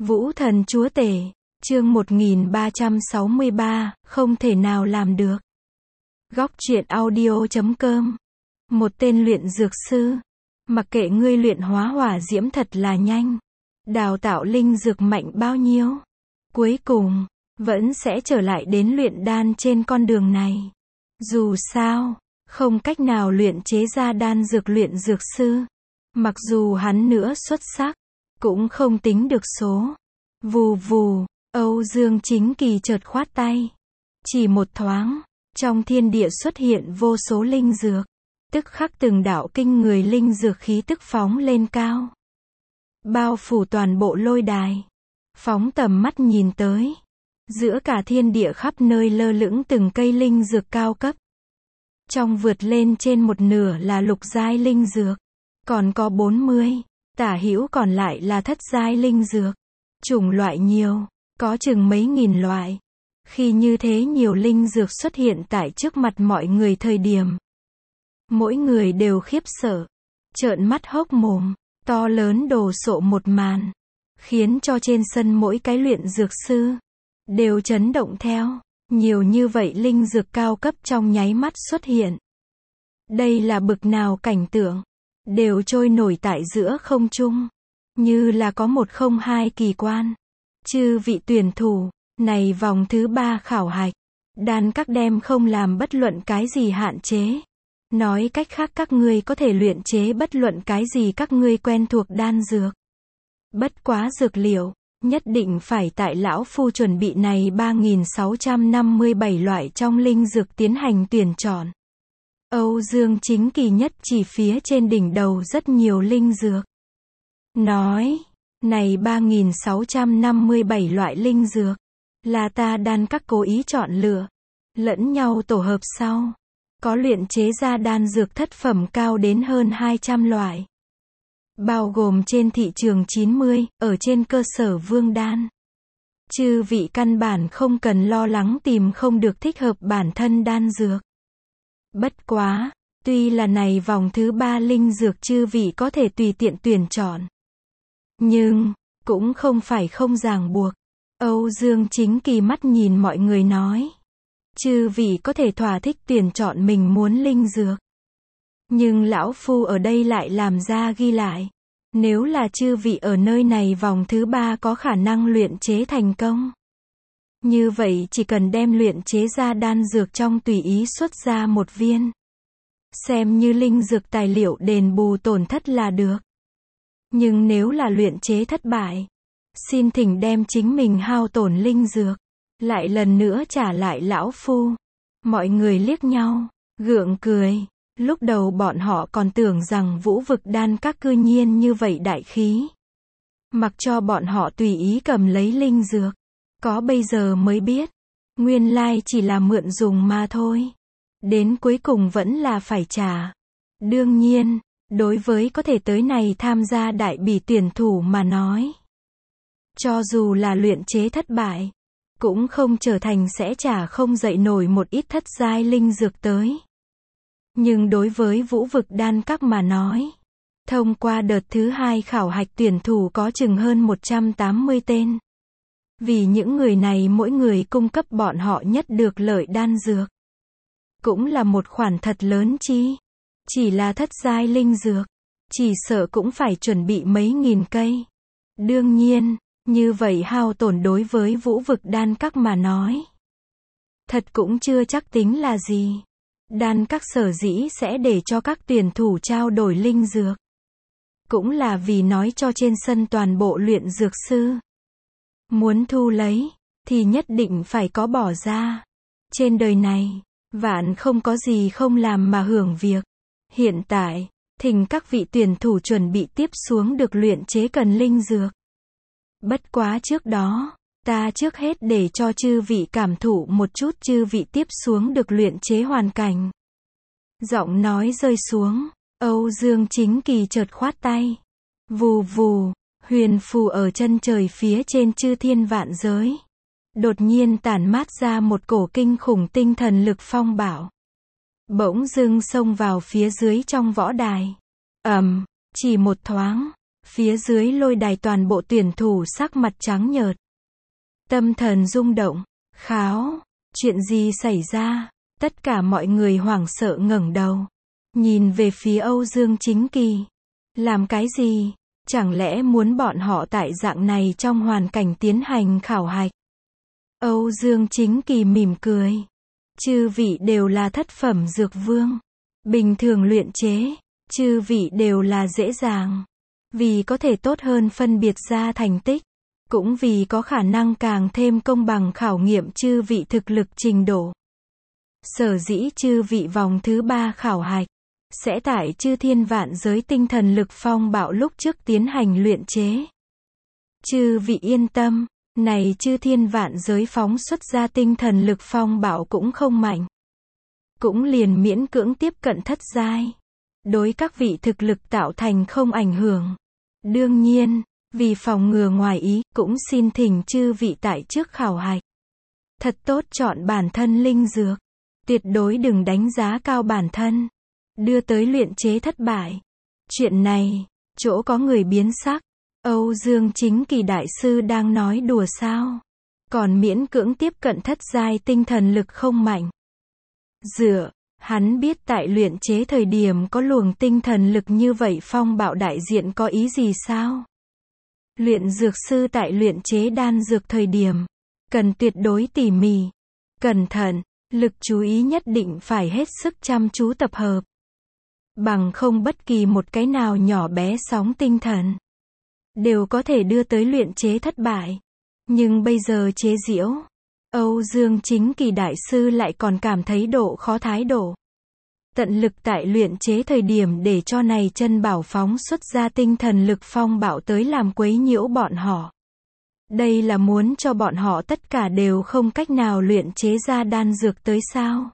Vũ thần chúa tể, chương 1363, không thể nào làm được. Góc truyện audio.com. Một tên luyện dược sư. Mặc kệ ngươi luyện hóa hỏa diễm thật là nhanh, đào tạo linh dược mạnh bao nhiêu, cuối cùng vẫn sẽ trở lại đến luyện đan trên con đường này. Dù sao, không cách nào luyện chế ra đan dược luyện dược sư. Mặc dù hắn nữa xuất sắc, cũng không tính được số. Vù vù, Âu Dương Chính Kỳ chợt khoát tay. Chỉ một thoáng, trong thiên địa xuất hiện vô số linh dược. Tức khắc từng đạo kinh người linh dược khí tức phóng lên cao, bao phủ toàn bộ lôi đài. Phóng tầm mắt nhìn tới, giữa cả thiên địa khắp nơi lơ lửng từng cây linh dược cao cấp. Trong vượt lên trên một nửa là lục giai linh dược, còn có 40, tả hữu còn lại là thất giai linh dược. Chủng loại nhiều, có chừng mấy nghìn loại. Khi như thế nhiều linh dược xuất hiện tại trước mặt mọi người thời điểm, mỗi người đều khiếp sợ, trợn mắt hốc mồm. To lớn đồ sộ một màn, khiến cho trên sân mỗi cái luyện dược sư đều chấn động theo. Nhiều như vậy linh dược cao cấp trong nháy mắt xuất hiện. Đây là bực nào cảnh tượng, đều trôi nổi tại giữa không trung, như là có một không hai kỳ quan. Chư vị tuyển thủ, này vòng thứ 3 khảo hạch, đan các đem không làm bất luận cái gì hạn chế. Nói cách khác các ngươi có thể luyện chế bất luận cái gì các ngươi quen thuộc đan dược. Bất quá dược liệu, nhất định phải tại lão phu chuẩn bị này 3657 loại trong linh dược tiến hành tuyển chọn. Âu Dương Chính Kỳ nhất chỉ phía trên đỉnh đầu rất nhiều linh dược. Nói, này 3657 loại linh dược, là ta đan các cố ý chọn lựa, lẫn nhau tổ hợp sau. Có luyện chế ra đan dược thất phẩm cao đến hơn 200 loại. Bao gồm trên thị trường 90, ở trên cơ sở vương đan. Chư vị căn bản không cần lo lắng tìm không được thích hợp bản thân đan dược. Bất quá, tuy là này vòng thứ 3 linh dược chư vị có thể tùy tiện tuyển chọn, nhưng, cũng không phải không ràng buộc. Âu Dương Chính Kỳ mắt nhìn mọi người nói. Chư vị có thể thỏa thích tuyển chọn mình muốn linh dược. Nhưng lão phu ở đây lại làm ra ghi lại. Nếu là chư vị ở nơi này vòng thứ 3 có khả năng luyện chế thành công, như vậy chỉ cần đem luyện chế ra đan dược trong tùy ý xuất ra một viên, xem như linh dược tài liệu đền bù tổn thất là được. Nhưng nếu là luyện chế thất bại, xin thỉnh đem chính mình hao tổn linh dược lại lần nữa trả lại lão phu. Mọi người liếc nhau, gượng cười. Lúc đầu bọn họ còn tưởng rằng Vũ Vực đan các cư nhiên như vậy đại khí, mặc cho bọn họ tùy ý cầm lấy linh dược. Có bây giờ mới biết, nguyên lai chỉ là mượn dùng mà thôi. Đến cuối cùng vẫn là phải trả. Đương nhiên, đối với có thể tới này tham gia đại bỉ tuyển thủ mà nói, cho dù là luyện chế thất bại, cũng không trở thành sẽ trả không dậy nổi một ít thất giai linh dược tới. Nhưng đối với Vũ Vực đan các mà nói, thông qua đợt thứ 2 khảo hạch tuyển thủ có chừng hơn 180 tên. Vì những người này mỗi người cung cấp bọn họ nhất được lợi đan dược, cũng là một khoản thật lớn chi. Chỉ là thất giai linh dược, chỉ sợ cũng phải chuẩn bị mấy nghìn cây. Đương nhiên, như vậy hao tổn đối với Vũ Vực đan các mà nói, thật cũng chưa chắc tính là gì. Đan các sở dĩ sẽ để cho các tuyển thủ trao đổi linh dược, cũng là vì nói cho trên sân toàn bộ luyện dược sư, muốn thu lấy, thì nhất định phải có bỏ ra. Trên đời này, vạn không có gì không làm mà hưởng việc. Hiện tại, thỉnh các vị tuyển thủ chuẩn bị tiếp xuống được luyện chế cần linh dược. Bất quá trước đó, ta trước hết để cho chư vị cảm thụ một chút chư vị tiếp xuống được luyện chế hoàn cảnh. Giọng nói rơi xuống, Âu Dương Chính Kỳ chợt khoát tay. Vù vù, huyền phù ở chân trời phía trên chư thiên vạn giới. Đột nhiên tản mát ra một cổ kinh khủng tinh thần lực phong bạo. Bỗng dưng xông vào phía dưới trong võ đài. Chỉ một thoáng, Phía dưới lôi đài toàn bộ tuyển thủ sắc mặt trắng nhợt. Tâm thần rung động. Kháo, chuyện gì xảy ra? Tất cả mọi người hoảng sợ ngẩng đầu. Nhìn về phía Âu Dương Chính Kỳ. Làm cái gì? Chẳng lẽ muốn bọn họ tại dạng này trong hoàn cảnh tiến hành khảo hạch? Âu Dương Chính Kỳ mỉm cười. Chư vị đều là thất phẩm dược vương. Bình thường luyện chế, chư vị đều là dễ dàng. Vì có thể tốt hơn phân biệt ra thành tích. Cũng vì có khả năng càng thêm công bằng khảo nghiệm chư vị thực lực trình độ. Sở dĩ chư vị vòng thứ 3 khảo hạch, sẽ tại chư thiên vạn giới tinh thần lực phong bạo lúc trước tiến hành luyện chế. Chư vị yên tâm, này chư thiên vạn giới phóng xuất ra tinh thần lực phong bạo cũng không mạnh. Cũng liền miễn cưỡng tiếp cận thất giai. Đối các vị thực lực tạo thành không ảnh hưởng. Đương nhiên, vì phòng ngừa ngoài ý, cũng xin thỉnh chư vị tại trước khảo hạch. Thật tốt chọn bản thân linh dược. Tuyệt đối đừng đánh giá cao bản thân. Đưa tới luyện chế thất bại. Chuyện này, chỗ có người biến sắc. Âu Dương Chính Kỳ đại sư đang nói đùa sao? Còn miễn cưỡng tiếp cận thất giai tinh thần lực không mạnh. Hắn biết tại luyện chế thời điểm có luồng tinh thần lực như vậy phong bạo đại diện có ý gì sao? Luyện dược sư tại luyện chế đan dược thời điểm, cần tuyệt đối tỉ mỉ, cẩn thận, lực chú ý nhất định phải hết sức chăm chú tập hợp. Bằng không bất kỳ một cái nào nhỏ bé sóng tinh thần, đều có thể đưa tới luyện chế thất bại. Nhưng bây giờ chế giễu, Âu Dương Chính Kỳ đại sư lại còn cảm thấy độ khó thái độ. Tận lực tại luyện chế thời điểm để cho này chân bảo phóng xuất ra tinh thần lực phong bạo tới làm quấy nhiễu bọn họ. Đây là muốn cho bọn họ tất cả đều không cách nào luyện chế ra đan dược tới sao?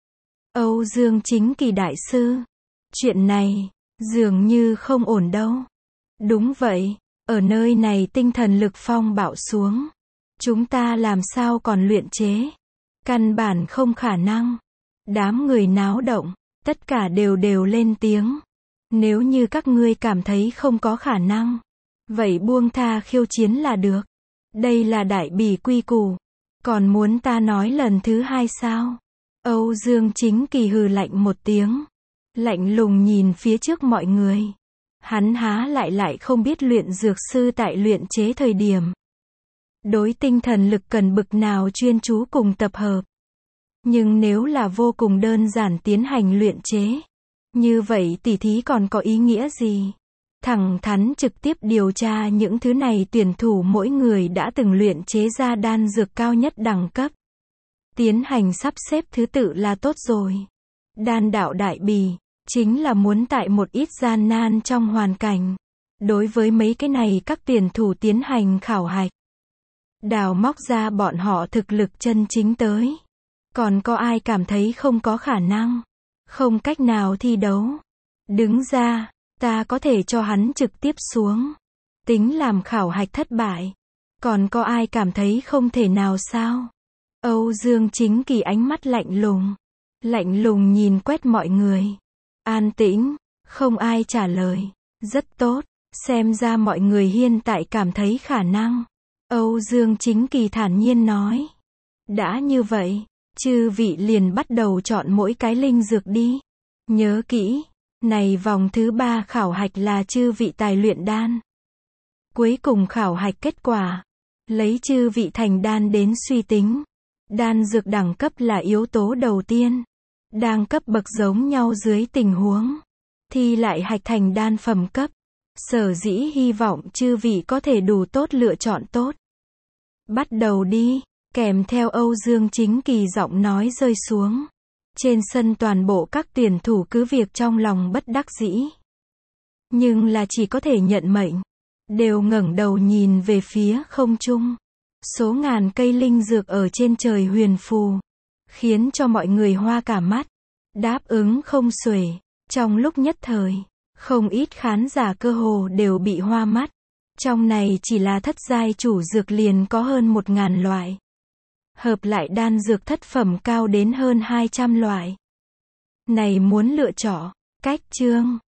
Âu Dương Chính Kỳ đại sư, chuyện này, dường như không ổn đâu. Đúng vậy, ở nơi này tinh thần lực phong bạo xuống. Chúng ta làm sao còn luyện chế? Căn bản không khả năng. Đám người náo động, tất cả đều lên tiếng. Nếu như các ngươi cảm thấy không có khả năng, vậy buông tha khiêu chiến là được. Đây là đại bỉ quy củ. Còn muốn ta nói lần thứ 2 sao? Âu Dương Chính Kỳ hừ lạnh một tiếng. Lạnh lùng nhìn phía trước mọi người. Hắn há lại không biết luyện dược sư tại luyện chế thời điểm. Đối tinh thần lực cần bực nào chuyên chú cùng tập hợp. Nhưng nếu là vô cùng đơn giản tiến hành luyện chế, như vậy tỉ thí còn có ý nghĩa gì? Thẳng thắn trực tiếp điều tra những thứ này tuyển thủ mỗi người đã từng luyện chế ra đan dược cao nhất đẳng cấp. Tiến hành sắp xếp thứ tự là tốt rồi. Đan đạo đại bỉ, chính là muốn tại một ít gian nan trong hoàn cảnh. Đối với mấy cái này các tuyển thủ tiến hành khảo hạch. Đào móc ra bọn họ thực lực chân chính tới. Còn có ai cảm thấy không có khả năng, không cách nào thi đấu? Đứng ra, ta có thể cho hắn trực tiếp xuống. Tính làm khảo hạch thất bại. Còn có ai cảm thấy không thể nào sao? Âu Dương Chính Kỳ ánh mắt lạnh lùng nhìn quét mọi người. An tĩnh, không ai trả lời. Rất tốt, xem ra mọi người hiện tại cảm thấy khả năng. Âu Dương Chính Kỳ thản nhiên nói. Đã như vậy, chư vị liền bắt đầu chọn mỗi cái linh dược đi. Nhớ kỹ, này vòng thứ 3 khảo hạch là chư vị tài luyện đan. Cuối cùng khảo hạch kết quả, lấy chư vị thành đan đến suy tính. Đan dược đẳng cấp là yếu tố đầu tiên. Đang cấp bậc giống nhau dưới tình huống, thì lại hạch thành đan phẩm cấp. Sở dĩ hy vọng chư vị có thể đủ tốt lựa chọn tốt. Bắt đầu đi, kèm theo Âu Dương Chính Kỳ giọng nói rơi xuống. Trên sân toàn bộ các tuyển thủ cứ việc trong lòng bất đắc dĩ. Nhưng là chỉ có thể nhận mệnh. Đều ngẩng đầu nhìn về phía không trung. Số ngàn cây linh dược ở trên trời huyền phù. Khiến cho mọi người hoa cả mắt. Đáp ứng không xuể. Trong lúc nhất thời, không ít khán giả cơ hồ đều bị hoa mắt. Trong này chỉ là thất giai chủ dược liền có hơn 1000 loại. Hợp lại đan dược thất phẩm cao đến hơn 200 loại. Này muốn lựa chọn, cách chương.